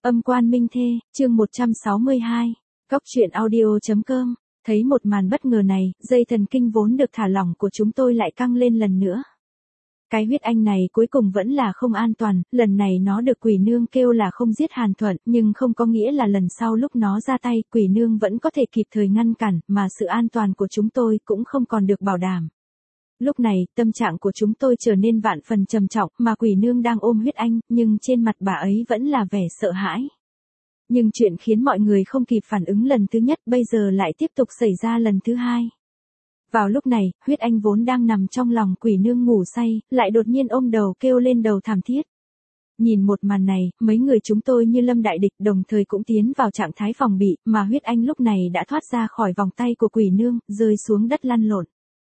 Âm quan minh thê, chương 162. Góc truyện audio.com. Thấy một màn bất ngờ này, dây thần kinh vốn được thả lỏng của chúng tôi lại căng lên lần nữa. Cái huyết anh này cuối cùng vẫn là không an toàn, lần này nó được quỷ nương kêu là không giết Hàn Thuận, nhưng không có nghĩa là lần sau lúc nó ra tay, quỷ nương vẫn có thể kịp thời ngăn cản, mà sự an toàn của chúng tôi cũng không còn được bảo đảm. Lúc này, tâm trạng của chúng tôi trở nên vạn phần trầm trọng, mà quỷ nương đang ôm huyết anh, nhưng trên mặt bà ấy vẫn là vẻ sợ hãi. Nhưng chuyện khiến mọi người không kịp phản ứng lần thứ nhất bây giờ lại tiếp tục xảy ra lần thứ hai. Vào lúc này, huyết anh vốn đang nằm trong lòng quỷ nương ngủ say, lại đột nhiên ôm đầu kêu lên đầu thảm thiết. Nhìn một màn này, mấy người chúng tôi như lâm đại địch đồng thời cũng tiến vào trạng thái phòng bị, mà huyết anh lúc này đã thoát ra khỏi vòng tay của quỷ nương, rơi xuống đất lăn lộn.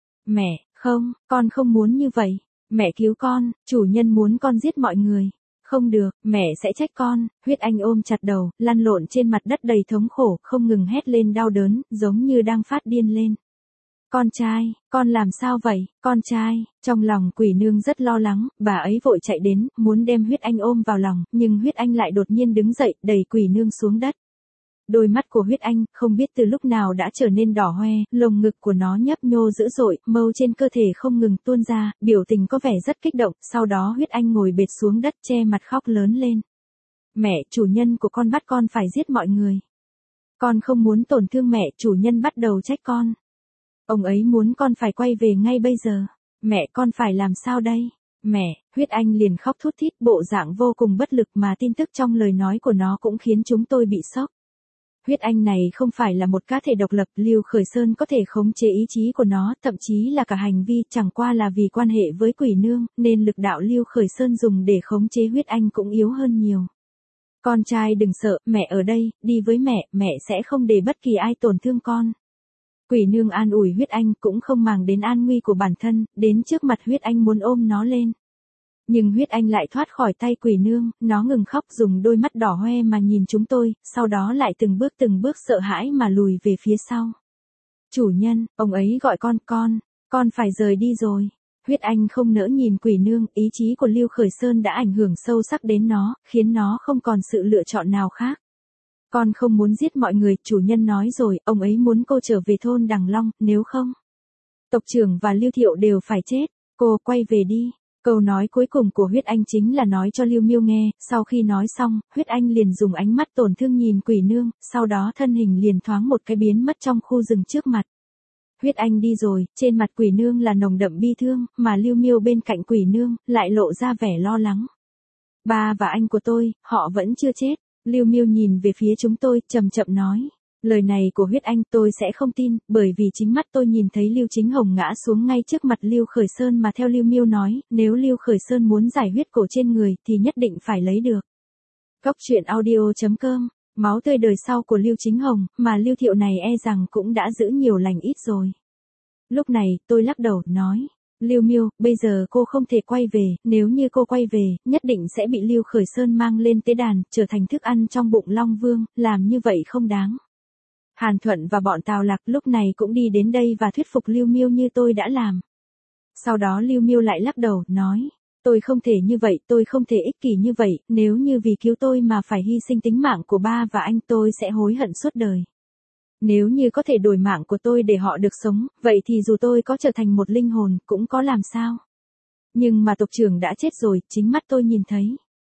Mẹ, không, con không muốn như vậy. Mẹ cứu con, chủ nhân muốn con giết mọi người. Không được, mẹ sẽ trách con. Huyết anh ôm chặt đầu, lăn lộn trên mặt đất đầy thống khổ, không ngừng hét lên đau đớn, giống như đang phát điên lên. Con trai, con làm sao vậy, con trai? Trong lòng quỷ nương rất lo lắng, bà ấy vội chạy đến, muốn đem huyết anh ôm vào lòng, nhưng huyết anh lại đột nhiên đứng dậy, đẩy quỷ nương xuống đất. Đôi mắt của huyết anh, không biết từ lúc nào đã trở nên đỏ hoe, lồng ngực của nó nhấp nhô dữ dội, mâu trên cơ thể không ngừng tuôn ra, biểu tình có vẻ rất kích động, sau đó huyết anh ngồi bệt xuống đất che mặt khóc lớn lên. Mẹ, chủ nhân của con bắt con phải giết mọi người. Con không muốn tổn thương mẹ, chủ nhân bắt đầu trách con. Ông ấy muốn con phải quay về ngay bây giờ. Mẹ, con phải làm sao đây? Mẹ, huyết anh liền khóc thút thít, bộ dạng vô cùng bất lực, mà tin tức trong lời nói của nó cũng khiến chúng tôi bị sốc. Huyết anh này không phải là một cá thể độc lập, Lưu Khởi Sơn có thể khống chế ý chí của nó, thậm chí là cả hành vi, chẳng qua là vì quan hệ với quỷ nương, nên lực đạo Lưu Khởi Sơn dùng để khống chế huyết anh cũng yếu hơn nhiều. Con trai đừng sợ, mẹ ở đây, đi với mẹ sẽ không để bất kỳ ai tổn thương con. Quỷ nương an ủi huyết anh, cũng không màng đến an nguy của bản thân, đến trước mặt huyết anh muốn ôm nó lên. Nhưng huyết anh lại thoát khỏi tay quỷ nương, nó ngừng khóc, dùng đôi mắt đỏ hoe mà nhìn chúng tôi, sau đó lại từng bước sợ hãi mà lùi về phía sau. Chủ nhân, ông ấy gọi con phải rời đi rồi. Huyết anh không nỡ nhìn quỷ nương, ý chí của Lưu Khởi Sơn đã ảnh hưởng sâu sắc đến nó, khiến nó không còn sự lựa chọn nào khác. Con không muốn giết mọi người, chủ nhân nói rồi, ông ấy muốn cô trở về thôn Đằng Long, nếu không, tộc trưởng và Lưu Thiệu đều phải chết. Cô quay về đi. Câu nói cuối cùng của huyết anh chính là nói cho Lưu Miêu nghe, sau khi nói xong, huyết anh liền dùng ánh mắt tổn thương nhìn quỷ nương, sau đó thân hình liền thoáng một cái biến mất trong khu rừng trước mặt. Huyết anh đi rồi, trên mặt quỷ nương là nồng đậm bi thương, mà Lưu Miêu bên cạnh quỷ nương, lại lộ ra vẻ lo lắng. Ba và anh của tôi, họ vẫn chưa chết. Lưu Miêu nhìn về phía chúng tôi, chậm chậm nói. Lời này của huyết anh tôi sẽ không tin, bởi vì chính mắt tôi nhìn thấy Lưu Chính Hồng ngã xuống ngay trước mặt Lưu Khởi Sơn, mà theo Lưu Miêu nói, nếu Lưu Khởi Sơn muốn giải huyết cổ trên người thì nhất định phải lấy được. Góc truyện audio.com. Máu tươi đời sau của Lưu Chính Hồng, mà Lưu Thiệu này e rằng cũng đã giữ nhiều lành ít rồi. Lúc này, tôi lắc đầu, nói. Lưu Miêu, bây giờ cô không thể quay về, nếu như cô quay về, nhất định sẽ bị Lưu Khởi Sơn mang lên tế đàn, trở thành thức ăn trong bụng Long Vương, làm như vậy không đáng. Hàn Thuận và bọn Tào Lạc lúc này cũng đi đến đây và thuyết phục Lưu Miêu như tôi đã làm. Sau đó Lưu Miêu lại lắc đầu, nói, tôi không thể như vậy, tôi không thể ích kỷ như vậy, nếu như vì cứu tôi mà phải hy sinh tính mạng của ba và anh tôi sẽ hối hận suốt đời. Nếu như có thể đổi mạng của tôi để họ được sống, vậy thì dù tôi có trở thành một linh hồn, cũng có làm sao. Nhưng mà tộc trưởng đã chết rồi, chính mắt tôi nhìn thấy.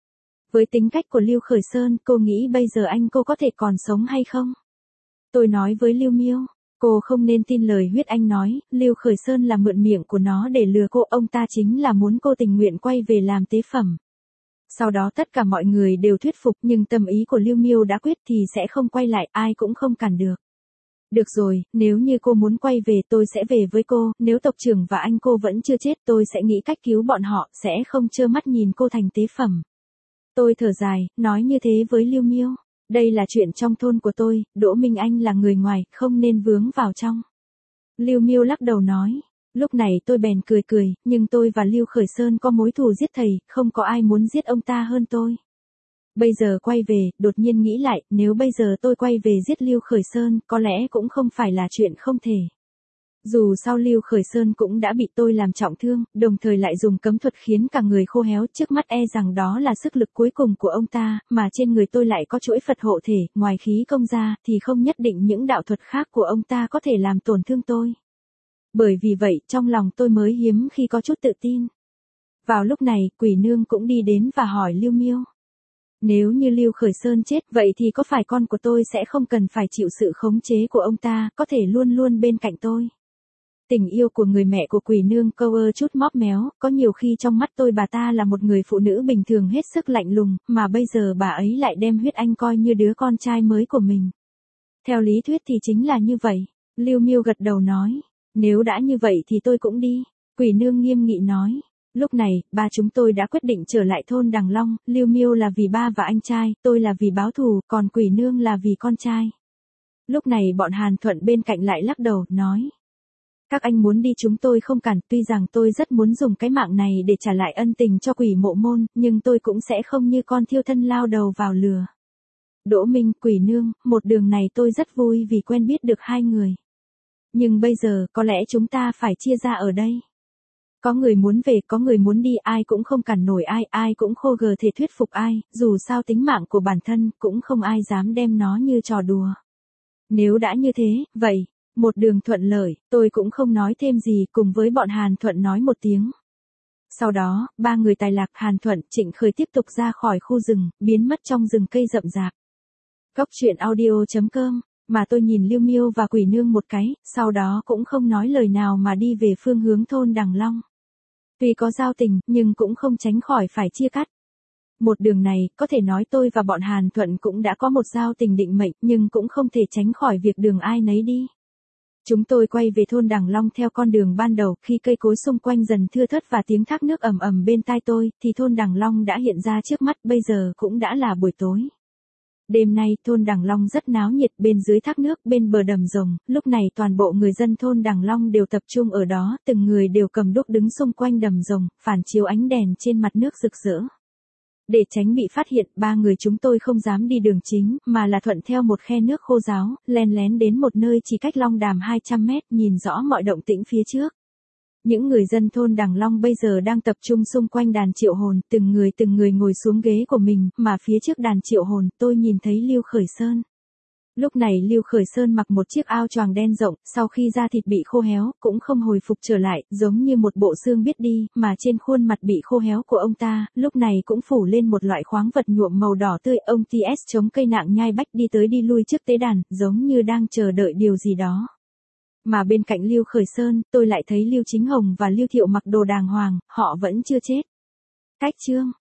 Với tính cách của Lưu Khởi Sơn, cô nghĩ bây giờ anh cô có thể còn sống hay không? Tôi nói với Lưu Miêu, cô không nên tin lời huyết anh nói, Lưu Khởi Sơn là mượn miệng của nó để lừa cô, ông ta chính là muốn cô tình nguyện quay về làm tế phẩm. Sau đó tất cả mọi người đều thuyết phục, nhưng tâm ý của Lưu Miêu đã quyết thì sẽ không quay lại, ai cũng không cản được. Được rồi, nếu như cô muốn quay về tôi sẽ về với cô, nếu tộc trưởng và anh cô vẫn chưa chết tôi sẽ nghĩ cách cứu bọn họ, sẽ không trơ mắt nhìn cô thành tế phẩm. Tôi thở dài, nói như thế với Lưu Miêu. Đây là chuyện trong thôn của tôi, Đỗ Minh Anh là người ngoài, không nên vướng vào trong. Lưu Miêu lắc đầu nói. Lúc này tôi bèn cười, nhưng tôi và Lưu Khởi Sơn có mối thù giết thầy, không có ai muốn giết ông ta hơn tôi. Bây giờ quay về, đột nhiên nghĩ lại, nếu bây giờ tôi quay về giết Lưu Khởi Sơn, có lẽ cũng không phải là chuyện không thể. Dù sao Lưu Khởi Sơn cũng đã bị tôi làm trọng thương, đồng thời lại dùng cấm thuật khiến cả người khô héo, trước mắt e rằng đó là sức lực cuối cùng của ông ta, mà trên người tôi lại có chuỗi Phật hộ thể, ngoài khí công ra, thì không nhất định những đạo thuật khác của ông ta có thể làm tổn thương tôi. Bởi vì vậy, trong lòng tôi mới hiếm khi có chút tự tin. Vào lúc này, Quỷ Nương cũng đi đến và hỏi Lưu Miêu. Nếu như Lưu Khởi Sơn chết, vậy thì có phải con của tôi sẽ không cần phải chịu sự khống chế của ông ta, có thể luôn luôn bên cạnh tôi? Tình yêu của người mẹ của Quỷ Nương câu chút móp méo, có nhiều khi trong mắt tôi bà ta là một người phụ nữ bình thường hết sức lạnh lùng, mà bây giờ bà ấy lại đem Huyết Anh coi như đứa con trai mới của mình. Theo lý thuyết thì chính là như vậy. Lưu Miêu gật đầu nói, nếu đã như vậy thì tôi cũng đi. Quỷ Nương nghiêm nghị nói. Lúc này, ba chúng tôi đã quyết định trở lại thôn Đằng Long, Lưu Miêu là vì ba và anh trai, tôi là vì báo thù, còn Quỷ Nương là vì con trai. Lúc này bọn Hàn Thuận bên cạnh lại lắc đầu, nói. Các anh muốn đi chúng tôi không cản, tuy rằng tôi rất muốn dùng cái mạng này để trả lại ân tình cho Quỷ Mộ Môn, nhưng tôi cũng sẽ không như con thiêu thân lao đầu vào lừa. Đỗ Minh, Quỷ Nương, một đường này tôi rất vui vì quen biết được hai người. Nhưng bây giờ, có lẽ chúng ta phải chia ra ở đây. Có người muốn về, có người muốn đi, ai cũng không cản nổi ai, ai cũng khô gờ thể thuyết phục ai, dù sao tính mạng của bản thân, cũng không ai dám đem nó như trò đùa. Nếu đã như thế, vậy, một đường thuận lợi, tôi cũng không nói thêm gì, cùng với bọn Hàn Thuận nói một tiếng. Sau đó, ba người Tài Lạc, Hàn Thuận, Trịnh Khởi tiếp tục ra khỏi khu rừng, biến mất trong rừng cây rậm rạp. Góc truyện audio.com, mà tôi nhìn Lưu Miêu và Quỷ Nương một cái, sau đó cũng không nói lời nào mà đi về phương hướng thôn Đằng Long. Tuy có giao tình, nhưng cũng không tránh khỏi phải chia cắt. Một đường này, có thể nói tôi và bọn Hàn Thuận cũng đã có một giao tình định mệnh, nhưng cũng không thể tránh khỏi việc đường ai nấy đi. Chúng tôi quay về thôn Đằng Long theo con đường ban đầu, khi cây cối xung quanh dần thưa thớt và tiếng thác nước ầm ầm bên tai tôi, thì thôn Đằng Long đã hiện ra trước mắt, bây giờ cũng đã là buổi tối. Đêm nay, thôn Đằng Long rất náo nhiệt, bên dưới thác nước, bên bờ đầm rồng, lúc này toàn bộ người dân thôn Đằng Long đều tập trung ở đó, từng người đều cầm đuốc đứng xung quanh đầm rồng, phản chiếu ánh đèn trên mặt nước rực rỡ. Để tránh bị phát hiện, ba người chúng tôi không dám đi đường chính, mà là thuận theo một khe nước khô ráo, len lén đến một nơi chỉ cách Long Đàm 200 mét, nhìn rõ mọi động tĩnh phía trước. Những người dân thôn Đằng Long bây giờ đang tập trung xung quanh đàn triệu hồn, từng người ngồi xuống ghế của mình, mà phía trước đàn triệu hồn, tôi nhìn thấy Lưu Khởi Sơn. Lúc này Lưu Khởi Sơn mặc một chiếc áo choàng đen rộng, sau khi da thịt bị khô héo, cũng không hồi phục trở lại, giống như một bộ xương biết đi, mà trên khuôn mặt bị khô héo của ông ta, lúc này cũng phủ lên một loại khoáng vật nhuộm màu đỏ tươi, ông TS chống cây nạng nhai bách đi tới đi lui trước tế đàn, giống như đang chờ đợi điều gì đó. Mà bên cạnh Lưu Khởi Sơn, tôi lại thấy Lưu Chính Hồng và Lưu Thiệu mặc đồ đàng hoàng, họ vẫn chưa chết. Cách chương